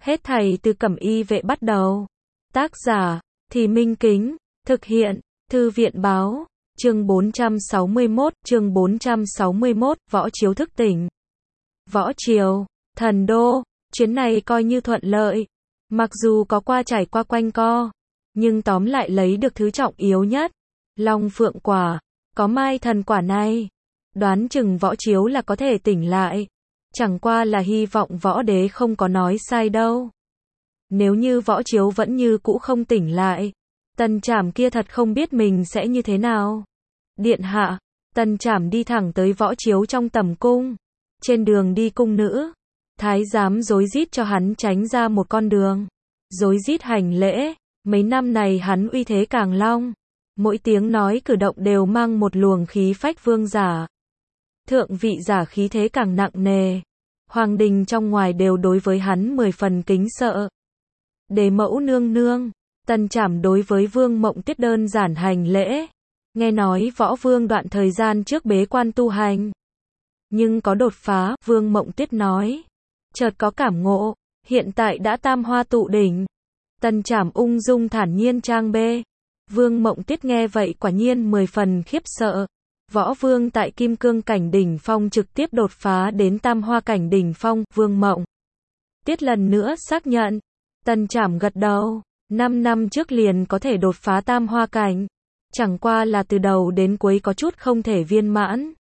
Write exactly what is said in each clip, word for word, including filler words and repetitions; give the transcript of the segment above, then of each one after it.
Hết thảy từ Cẩm Y Vệ bắt đầu. Tác giả, Thì Minh Kính, thực hiện, Thư viện báo, chương bốn trăm sáu mươi mốt, chương bốn trăm sáu mươi mốt, Võ Chiếu thức tỉnh. Võ Chiếu, thần đô, chuyến này coi như thuận lợi. Mặc dù có qua trải qua quanh co, nhưng tóm lại lấy được thứ trọng yếu nhất. Long Phượng Quả, có Mai Thần Quả này. Đoán chừng Võ Chiếu là có thể tỉnh lại. Chẳng qua là hy vọng Võ Đế không có nói sai đâu. Nếu như Võ Chiếu vẫn như cũ không tỉnh lại, Tần Trảm kia thật không biết mình sẽ như thế nào. Điện hạ, Tần Trảm đi thẳng tới Võ Chiếu trong tầm cung. Trên đường đi cung nữ, thái giám rối rít cho hắn tránh ra một con đường. Rối rít hành lễ, mấy năm này hắn uy thế càng long. Mỗi tiếng nói cử động đều mang một luồng khí phách vương giả. Thượng vị giả khí thế càng nặng nề. Hoàng đình trong ngoài đều đối với hắn mười phần kính sợ. Đế mẫu nương nương, Tần Trảm đối với Vương Mộng Tuyết đơn giản hành lễ. Nghe nói Võ Vương đoạn thời gian trước bế quan tu hành, nhưng có đột phá, Vương Mộng Tuyết nói. Chợt có cảm ngộ, hiện tại đã tam hoa tụ đỉnh. Tần Trảm ung dung thản nhiên trang bê. Vương Mộng Tuyết nghe vậy quả nhiên mười phần khiếp sợ. Võ Vương tại Kim Cương cảnh đỉnh phong trực tiếp đột phá đến tam hoa cảnh đỉnh phong, Vương Mộng Tuyết lần nữa xác nhận. Tần Trảm gật đầu, năm năm trước liền có thể đột phá tam hoa cảnh. Chẳng qua là từ đầu đến cuối có chút không thể viên mãn.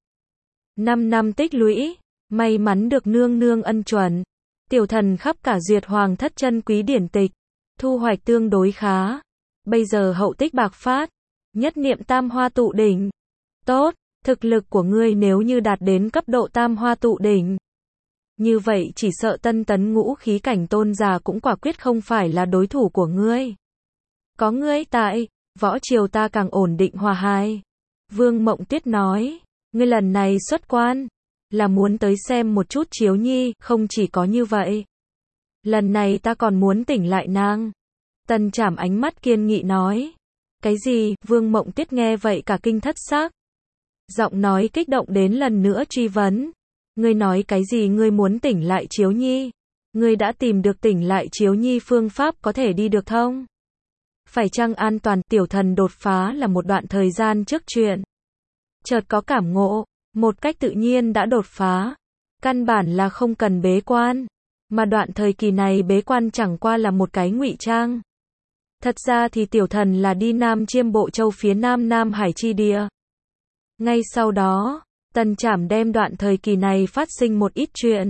Năm năm tích lũy, may mắn được nương nương ân chuẩn. Tiểu thần khắp cả duyệt hoàng thất chân quý điển tịch, thu hoạch tương đối khá. Bây giờ hậu tích bạc phát, nhất niệm tam hoa tụ đỉnh. Tốt, thực lực của ngươi nếu như đạt đến cấp độ tam hoa tụ đỉnh, như vậy chỉ sợ tân tấn ngũ khí cảnh tôn giả cũng quả quyết không phải là đối thủ của ngươi. Có ngươi tại, Võ Triều ta càng ổn định hòa hài. Vương Mộng Tuyết nói, ngươi lần này xuất quan, là muốn tới xem một chút Chiếu Nhi, không chỉ có như vậy. Lần này ta còn muốn tỉnh lại nàng. Tần Trảm ánh mắt kiên nghị nói. Cái gì? Vương Mộng Tuyết nghe vậy cả kinh thất xác. Giọng nói kích động đến lần nữa truy vấn. Ngươi nói cái gì? Ngươi muốn tỉnh lại Chiếu Nhi? Ngươi đã tìm được tỉnh lại Chiếu Nhi phương pháp có thể đi được không? Phải chăng an toàn? Tiểu thần đột phá là một đoạn thời gian trước chuyện. Chợt có cảm ngộ, một cách tự nhiên đã đột phá. Căn bản là không cần bế quan. Mà đoạn thời kỳ này bế quan chẳng qua là một cái ngụy trang. Thật ra thì tiểu thần là đi Nam Chiêm Bộ Châu phía Nam Nam Hải chi địa. Ngay sau đó, Tần Trảm đem đoạn thời kỳ này phát sinh một ít chuyện.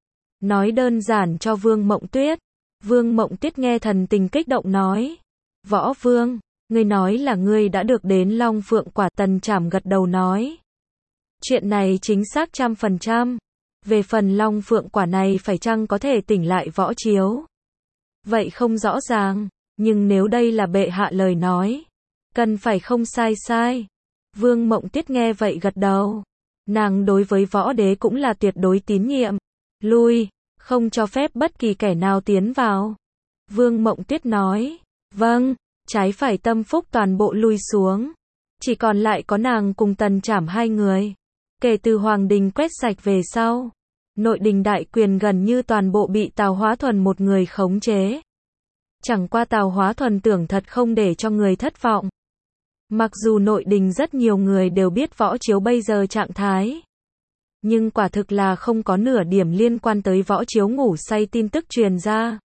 Nói đơn giản cho Vương Mộng Tuyết. Vương Mộng Tuyết nghe thần tình kích động nói. Võ Vương, ngươi nói là ngươi đã được đến Long Phượng Quả. Tần Trảm gật đầu nói. Chuyện này chính xác trăm phần trăm. Về phần Long Phượng Quả này phải chăng có thể tỉnh lại Võ Chiếu? Vậy không rõ ràng, nhưng nếu đây là bệ hạ lời nói, cần phải không sai sai. Vương Mộng Tuyết nghe vậy gật đầu. Nàng đối với Võ Đế cũng là tuyệt đối tín nhiệm. Lui, không cho phép bất kỳ kẻ nào tiến vào. Vương Mộng Tuyết nói. Vâng, trái phải tâm phúc toàn bộ lui xuống. Chỉ còn lại có nàng cùng Tần Trảm hai người. Kể từ Hoàng đình quét sạch về sau, nội đình đại quyền gần như toàn bộ bị Tào Hóa Thuần một người khống chế. Chẳng qua Tào Hóa Thuần tưởng thật không để cho người thất vọng. Mặc dù nội đình rất nhiều người đều biết Võ Chiếu bây giờ trạng thái, nhưng quả thực là không có nửa điểm liên quan tới Võ Chiếu ngủ say tin tức truyền ra.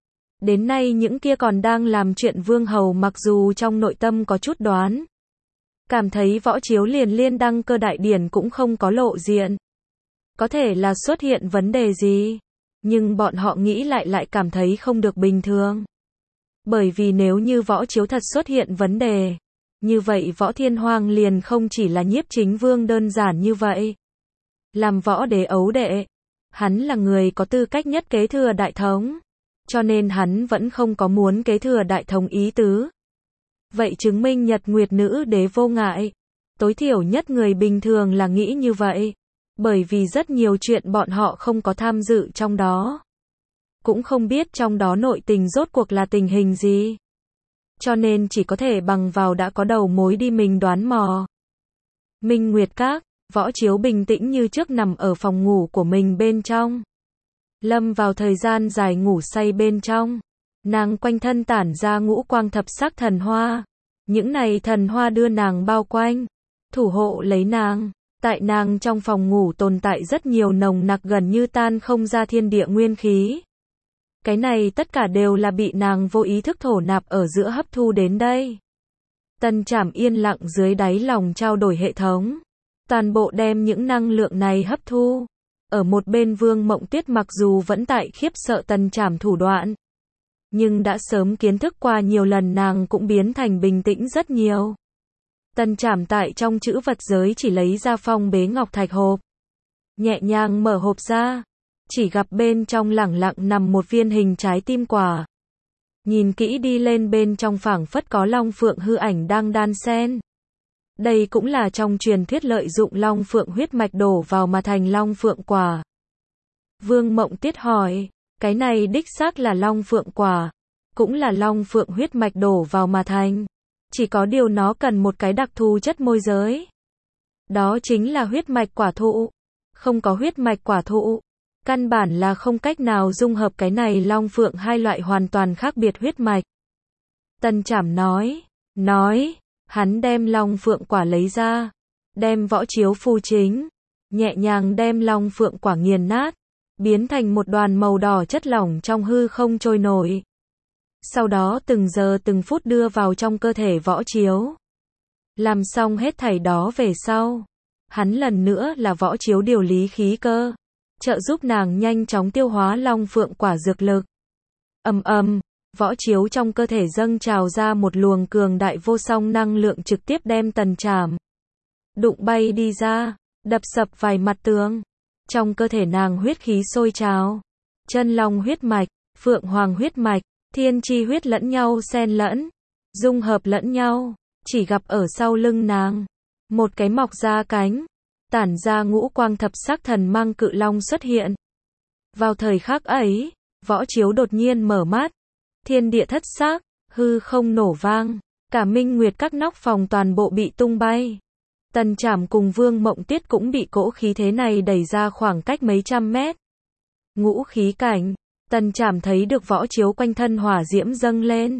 Đến nay những kia còn đang làm chuyện vương hầu mặc dù trong nội tâm có chút đoán. Cảm thấy Võ Chiếu liền liên đăng cơ đại điển cũng không có lộ diện. Có thể là xuất hiện vấn đề gì. Nhưng bọn họ nghĩ lại lại cảm thấy không được bình thường. Bởi vì nếu như Võ Chiếu thật xuất hiện vấn đề, như vậy Võ Thiên Hoàng liền không chỉ là nhiếp chính vương đơn giản như vậy. Làm Võ Đế ấu đệ, hắn là người có tư cách nhất kế thừa đại thống. Cho nên hắn vẫn không có muốn kế thừa đại thống ý tứ. Vậy chứng minh Nhật Nguyệt Nữ Đế vô ngại. Tối thiểu nhất người bình thường là nghĩ như vậy. Bởi vì rất nhiều chuyện bọn họ không có tham dự trong đó. Cũng không biết trong đó nội tình rốt cuộc là tình hình gì. Cho nên chỉ có thể bằng vào đã có đầu mối đi mình đoán mò. Minh Nguyệt Các, Võ Chiếu bình tĩnh như trước nằm ở phòng ngủ của mình bên trong. lâm vào thời gian dài ngủ say bên trong. Nàng quanh thân tản ra ngũ quang thập sắc thần hoa. Những này thần hoa đưa nàng bao quanh, thủ hộ lấy nàng. Tại nàng trong phòng ngủ tồn tại rất nhiều nồng nặc gần như tan không ra thiên địa nguyên khí. Cái này tất cả đều là bị nàng vô ý thức thổ nạp ở giữa hấp thu đến đây. Tần Trảm yên lặng dưới đáy lòng trao đổi hệ thống. Toàn bộ đem những năng lượng này hấp thu. Ở một bên Vương Mộng Tuyết mặc dù vẫn tại khiếp sợ Tần Trảm thủ đoạn, nhưng đã sớm kiến thức qua nhiều lần, nàng cũng biến thành bình tĩnh rất nhiều. Tần Trảm tại trong chữ vật giới chỉ lấy ra phong bế ngọc thạch hộp. Nhẹ nhàng mở hộp ra, chỉ gặp bên trong lẳng lặng nằm một viên hình trái tim quả. Nhìn kỹ đi lên bên trong phảng phất có long phượng hư ảnh đang đan xen. Đây cũng là trong truyền thuyết lợi dụng long phượng huyết mạch đổ vào mà thành long phượng quả. Vương Mộng Tuyết hỏi, cái này đích xác là long phượng quả, cũng là long phượng huyết mạch đổ vào mà thành. Chỉ có điều nó cần một cái đặc thù chất môi giới. Đó chính là huyết mạch quả thụ. Không có huyết mạch quả thụ, căn bản là không cách nào dung hợp cái này long phượng hai loại hoàn toàn khác biệt huyết mạch. Tần Trảm nói, nói, hắn đem long phượng quả lấy ra, đem võ chiếu phu chính, nhẹ nhàng đem long phượng quả nghiền nát, biến thành một đoàn màu đỏ chất lỏng trong hư không trôi nổi. Sau đó từng giờ từng phút đưa vào trong cơ thể võ chiếu. Làm xong hết thảy đó về sau, hắn lần nữa là võ chiếu điều lý khí cơ, trợ giúp nàng nhanh chóng tiêu hóa long phượng quả dược lực. Ầm ầm, võ chiếu trong cơ thể dâng trào ra một luồng cường đại vô song năng lượng trực tiếp đem Tần Trảm đụng bay đi ra, đập sập vài mặt tường. Trong cơ thể nàng huyết khí sôi trào, chân long huyết mạch, phượng hoàng huyết mạch, thiên chi huyết lẫn nhau xen lẫn, dung hợp lẫn nhau. Chỉ gặp ở sau lưng nàng, một cái mọc ra cánh, tản ra ngũ quang thập sắc thần mang cự long xuất hiện. Vào thời khắc ấy, võ chiếu đột nhiên mở mắt, thiên địa thất sắc, hư không nổ vang, cả minh nguyệt các nóc phòng toàn bộ bị tung bay. Tần Trảm cùng Vương Mộng Tuyết cũng bị cỗ khí thế này đẩy ra khoảng cách mấy trăm mét. Ngũ khí cảnh, Tần Trảm thấy được võ chiếu quanh thân hỏa diễm dâng lên.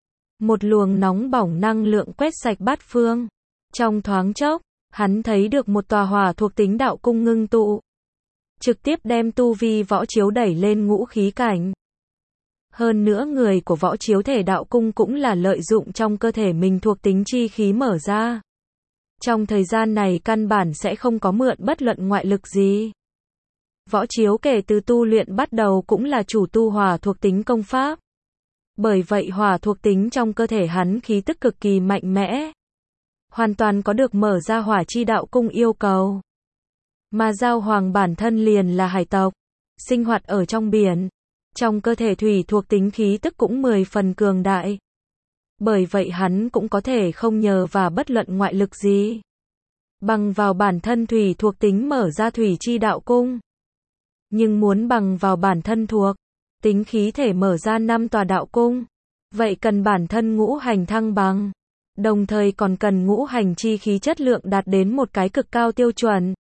Một luồng nóng bỏng năng lượng quét sạch bát phương. Trong thoáng chốc, hắn thấy được một tòa hỏa thuộc tính đạo cung ngưng tụ, trực tiếp đem tu vi võ chiếu đẩy lên ngũ khí cảnh. Hơn nữa người của võ chiếu thể đạo cung cũng là lợi dụng trong cơ thể mình thuộc tính chi khí mở ra. Trong thời gian này căn bản sẽ không có mượn bất luận ngoại lực gì. Võ chiếu kể từ tu luyện bắt đầu cũng là chủ tu hỏa thuộc tính công pháp. Bởi vậy hỏa thuộc tính trong cơ thể hắn khí tức cực kỳ mạnh mẽ. Hoàn toàn có được mở ra hỏa chi đạo cung yêu cầu. Mà Giao Hoàng bản thân liền là hải tộc, sinh hoạt ở trong biển. Trong cơ thể thủy thuộc tính khí tức cũng mười phần cường đại. Bởi vậy hắn cũng có thể không nhờ vào bất luận ngoại lực gì, bằng vào bản thân thủy thuộc tính mở ra thủy chi đạo cung. Nhưng muốn bằng vào bản thân thuộc tính khí thể mở ra năm tòa đạo cung, vậy cần bản thân ngũ hành thăng bằng, đồng thời còn cần ngũ hành chi khí chất lượng đạt đến một cái cực cao tiêu chuẩn.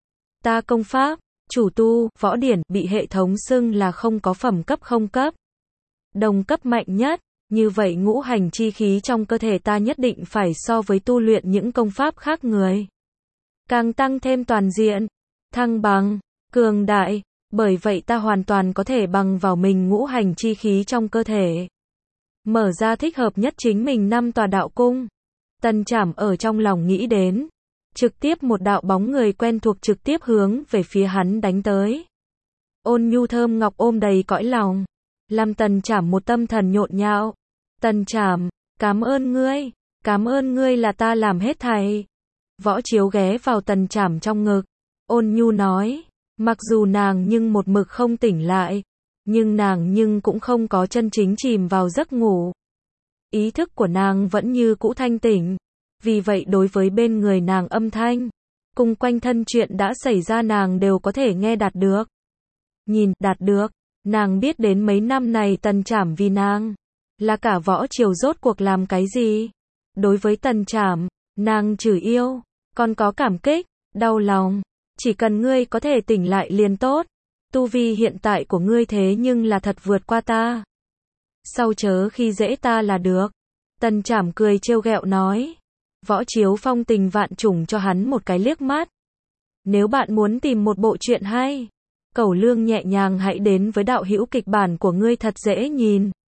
Ta công pháp, chủ tu, võ điển bị hệ thống xưng là không có phẩm cấp không cấp, đồng cấp mạnh nhất. Như vậy ngũ hành chi khí trong cơ thể ta nhất định phải so với tu luyện những công pháp khác người càng tăng thêm toàn diện, thăng bằng, cường đại. Bởi vậy ta hoàn toàn có thể bằng vào mình ngũ hành chi khí trong cơ thể, mở ra thích hợp nhất chính mình năm tòa đạo cung. Tần Trảm ở trong lòng nghĩ đến, trực tiếp một đạo bóng người quen thuộc trực tiếp hướng về phía hắn đánh tới. Ôn nhu thơm ngọc ôm đầy cõi lòng, làm Tần Trảm một tâm thần nhộn nhạo. Tần Trảm, cảm ơn ngươi, cảm ơn ngươi là ta làm hết thảy. Võ chiếu ghé vào Tần Trảm trong ngực, ôn nhu nói, mặc dù nàng nhưng một mực không tỉnh lại, nhưng nàng nhưng cũng không có chân chính chìm vào giấc ngủ. Ý thức của nàng vẫn như cũ thanh tỉnh, vì vậy đối với bên người nàng âm thanh, cùng quanh thân chuyện đã xảy ra nàng đều có thể nghe đạt được. Nhìn, đạt được, nàng biết đến mấy năm này Tần Trảm vì nàng, là cả võ triều rốt cuộc làm cái gì. Đối với Tần Trảm, nàng trừ yêu, còn có cảm kích, đau lòng. Chỉ cần ngươi có thể tỉnh lại liền tốt. Tu vi hiện tại của ngươi thế nhưng là thật vượt qua ta. Sau chớ khi dễ ta là được. Tần Trảm cười trêu ghẹo nói. Võ Chiếu phong tình vạn trùng cho hắn một cái liếc mắt. Nếu bạn muốn tìm một bộ truyện hay, Cẩu Lương nhẹ nhàng hãy đến với đạo hữu kịch bản của ngươi thật dễ nhìn.